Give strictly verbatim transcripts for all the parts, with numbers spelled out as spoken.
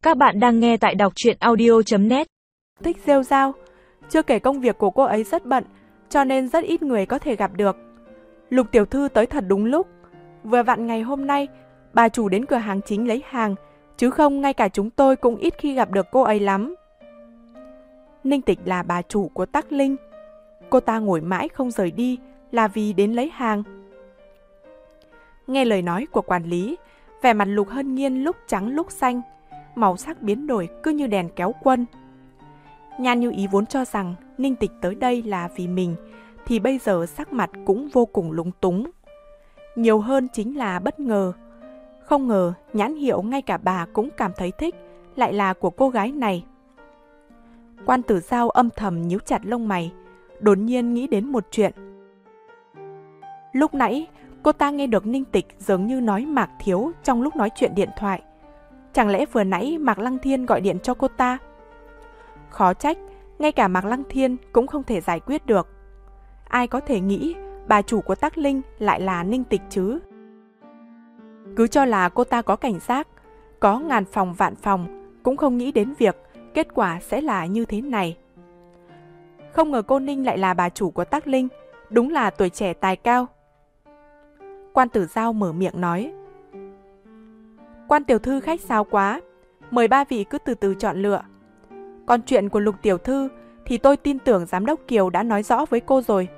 Các bạn đang nghe tại đọc truyện audio chấm net. Thích rêu rao, chưa kể công việc của cô ấy rất bận, cho nên rất ít người có thể gặp được. Lục tiểu thư tới thật đúng lúc. Vừa vặn ngày hôm nay, bà chủ đến cửa hàng chính lấy hàng, chứ không ngay cả chúng tôi cũng ít khi gặp được cô ấy lắm. Ninh Tịch là bà chủ của Tắc Linh. Cô ta ngồi mãi không rời đi là vì đến lấy hàng. Nghe lời nói của quản lý, vẻ mặt Lục Hân Nhiên lúc trắng lúc xanh, màu sắc biến đổi cứ như đèn kéo quân. Nhan Như Ý vốn cho rằng Ninh Tịch tới đây là vì mình, thì bây giờ sắc mặt cũng vô cùng lúng túng. Nhiều hơn chính là bất ngờ. Không ngờ nhãn hiệu ngay cả bà cũng cảm thấy thích, lại là của cô gái này. Quan Tử Giao âm thầm nhíu chặt lông mày, đột nhiên nghĩ đến một chuyện. Lúc nãy, cô ta nghe được Ninh Tịch giống như nói Mạc Thiếu trong lúc nói chuyện điện thoại. Chẳng lẽ vừa nãy Mạc Lăng Thiên gọi điện cho cô ta? Khó trách, ngay cả Mạc Lăng Thiên cũng không thể giải quyết được. Ai có thể nghĩ bà chủ của Tắc Linh lại là Ninh Tịch chứ? Cứ cho là cô ta có cảnh giác, có ngàn phòng vạn phòng, cũng không nghĩ đến việc kết quả sẽ là như thế này. Không ngờ cô Ninh lại là bà chủ của Tắc Linh, đúng là tuổi trẻ tài cao. Quan Tử Giao mở miệng nói. Quan tiểu thư khách sáo quá, mời ba vị cứ từ từ chọn lựa. Còn chuyện của Lục tiểu thư thì tôi tin tưởng giám đốc Kiều đã nói rõ với cô rồi.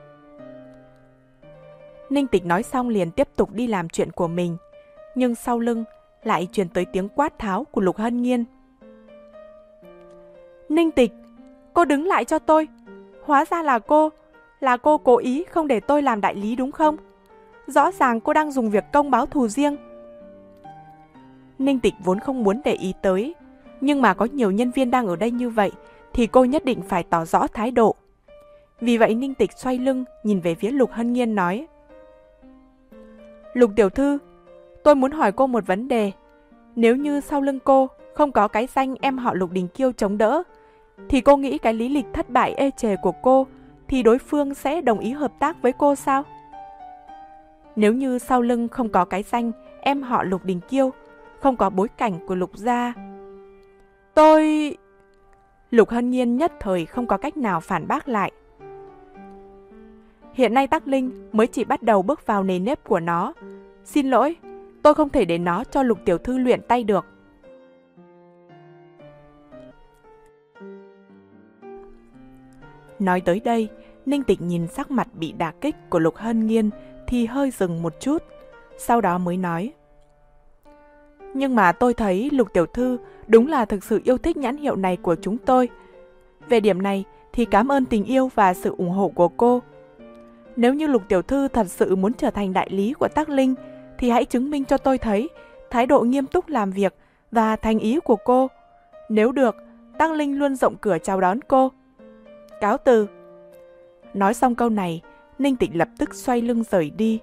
Ninh Tịch nói xong liền tiếp tục đi làm chuyện của mình, nhưng sau lưng lại truyền tới tiếng quát tháo của Lục Hân Nhiên. Ninh Tịch, cô đứng lại cho tôi. Hóa ra là cô, là cô cố ý không để tôi làm đại lý đúng không? Rõ ràng cô đang dùng việc công báo thù riêng. Ninh Tịch vốn không muốn để ý tới, nhưng mà có nhiều nhân viên đang ở đây như vậy thì cô nhất định phải tỏ rõ thái độ. Vì vậy Ninh Tịch xoay lưng nhìn về phía Lục Hân Nhiên nói. Lục tiểu thư, tôi muốn hỏi cô một vấn đề. Nếu như sau lưng cô không có cái danh em họ Lục Đình Kiêu chống đỡ, thì cô nghĩ cái lý lịch thất bại ê chề của cô thì đối phương sẽ đồng ý hợp tác với cô sao? Nếu như sau lưng không có cái danh em họ Lục Đình Kiêu, không có bối cảnh của Lục gia, tôi... Lục Hân Nhiên nhất thời không có cách nào phản bác lại. Hiện nay Tắc Linh mới chỉ bắt đầu bước vào nền nếp của nó. Xin lỗi, tôi không thể để nó cho Lục tiểu thư luyện tay được. Nói tới đây, Ninh Tịch nhìn sắc mặt bị đả kích của Lục Hân Nhiên thì hơi dừng một chút, sau đó mới nói. Nhưng mà tôi thấy Lục tiểu thư đúng là thực sự yêu thích nhãn hiệu này của chúng tôi. Về điểm này thì cảm ơn tình yêu và sự ủng hộ của cô. Nếu như Lục tiểu thư thật sự muốn trở thành đại lý của Tắc Linh thì hãy chứng minh cho tôi thấy thái độ nghiêm túc làm việc và thành ý của cô. Nếu được, Tắc Linh luôn rộng cửa chào đón cô. Cáo từ. Nói xong câu này, Ninh Tịch lập tức xoay lưng rời đi.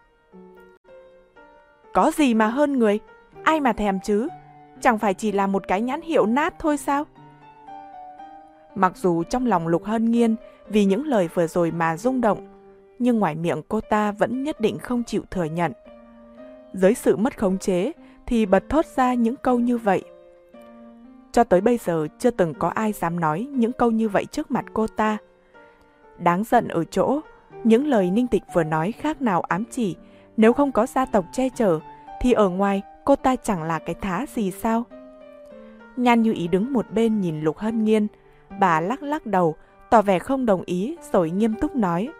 Có gì mà hơn người, ai mà thèm chứ, chẳng phải chỉ là một cái nhãn hiệu nát thôi sao? Mặc dù trong lòng Lục Hân Nhiên vì những lời vừa rồi mà rung động, nhưng ngoài miệng cô ta vẫn nhất định không chịu thừa nhận. Dưới sự mất khống chế thì bật thốt ra những câu như vậy. Cho tới bây giờ chưa từng có ai dám nói những câu như vậy trước mặt cô ta. Đáng giận ở chỗ, những lời Ninh Tịch vừa nói khác nào ám chỉ, nếu không có gia tộc che chở, thì ở ngoài cô ta chẳng là cái thá gì sao? Nhan Như Ý đứng một bên nhìn Lục Hân Nhiên, bà lắc lắc đầu, tỏ vẻ không đồng ý rồi nghiêm túc nói.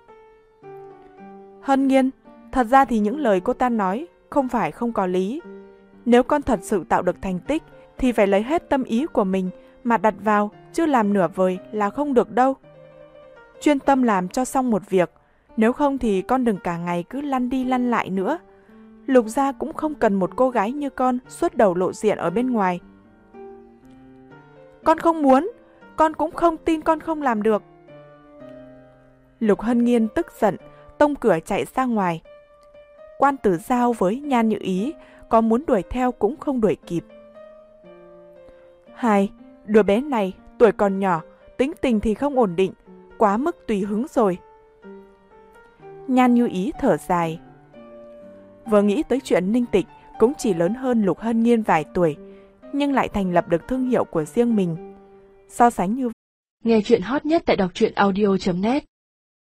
Hân Nhiên, thật ra thì những lời cô ta nói không phải không có lý. Nếu con thật sự tạo được thành tích thì phải lấy hết tâm ý của mình mà đặt vào, chứ làm nửa vời là không được đâu. Chuyên tâm làm cho xong một việc, nếu không thì con đừng cả ngày cứ lăn đi lăn lại nữa. Lục gia cũng không cần một cô gái như con suốt đầu lộ diện ở bên ngoài. Con không muốn, con cũng không tin con không làm được. Lục Hân Nhiên tức giận, tông cửa chạy ra ngoài. Quan Tử Giao với Nhan Như Ý có muốn đuổi theo cũng không đuổi kịp. Hai, đứa bé này tuổi còn nhỏ, tính tình thì không ổn định, quá mức tùy hứng rồi. Nhan Như Ý thở dài. Vừa nghĩ tới chuyện Ninh Tịch cũng chỉ lớn hơn Lục Hân Nhiên vài tuổi, nhưng lại thành lập được thương hiệu của riêng mình. So sánh như Nghe chuyện hot nhất tại đọc truyện audio chấm net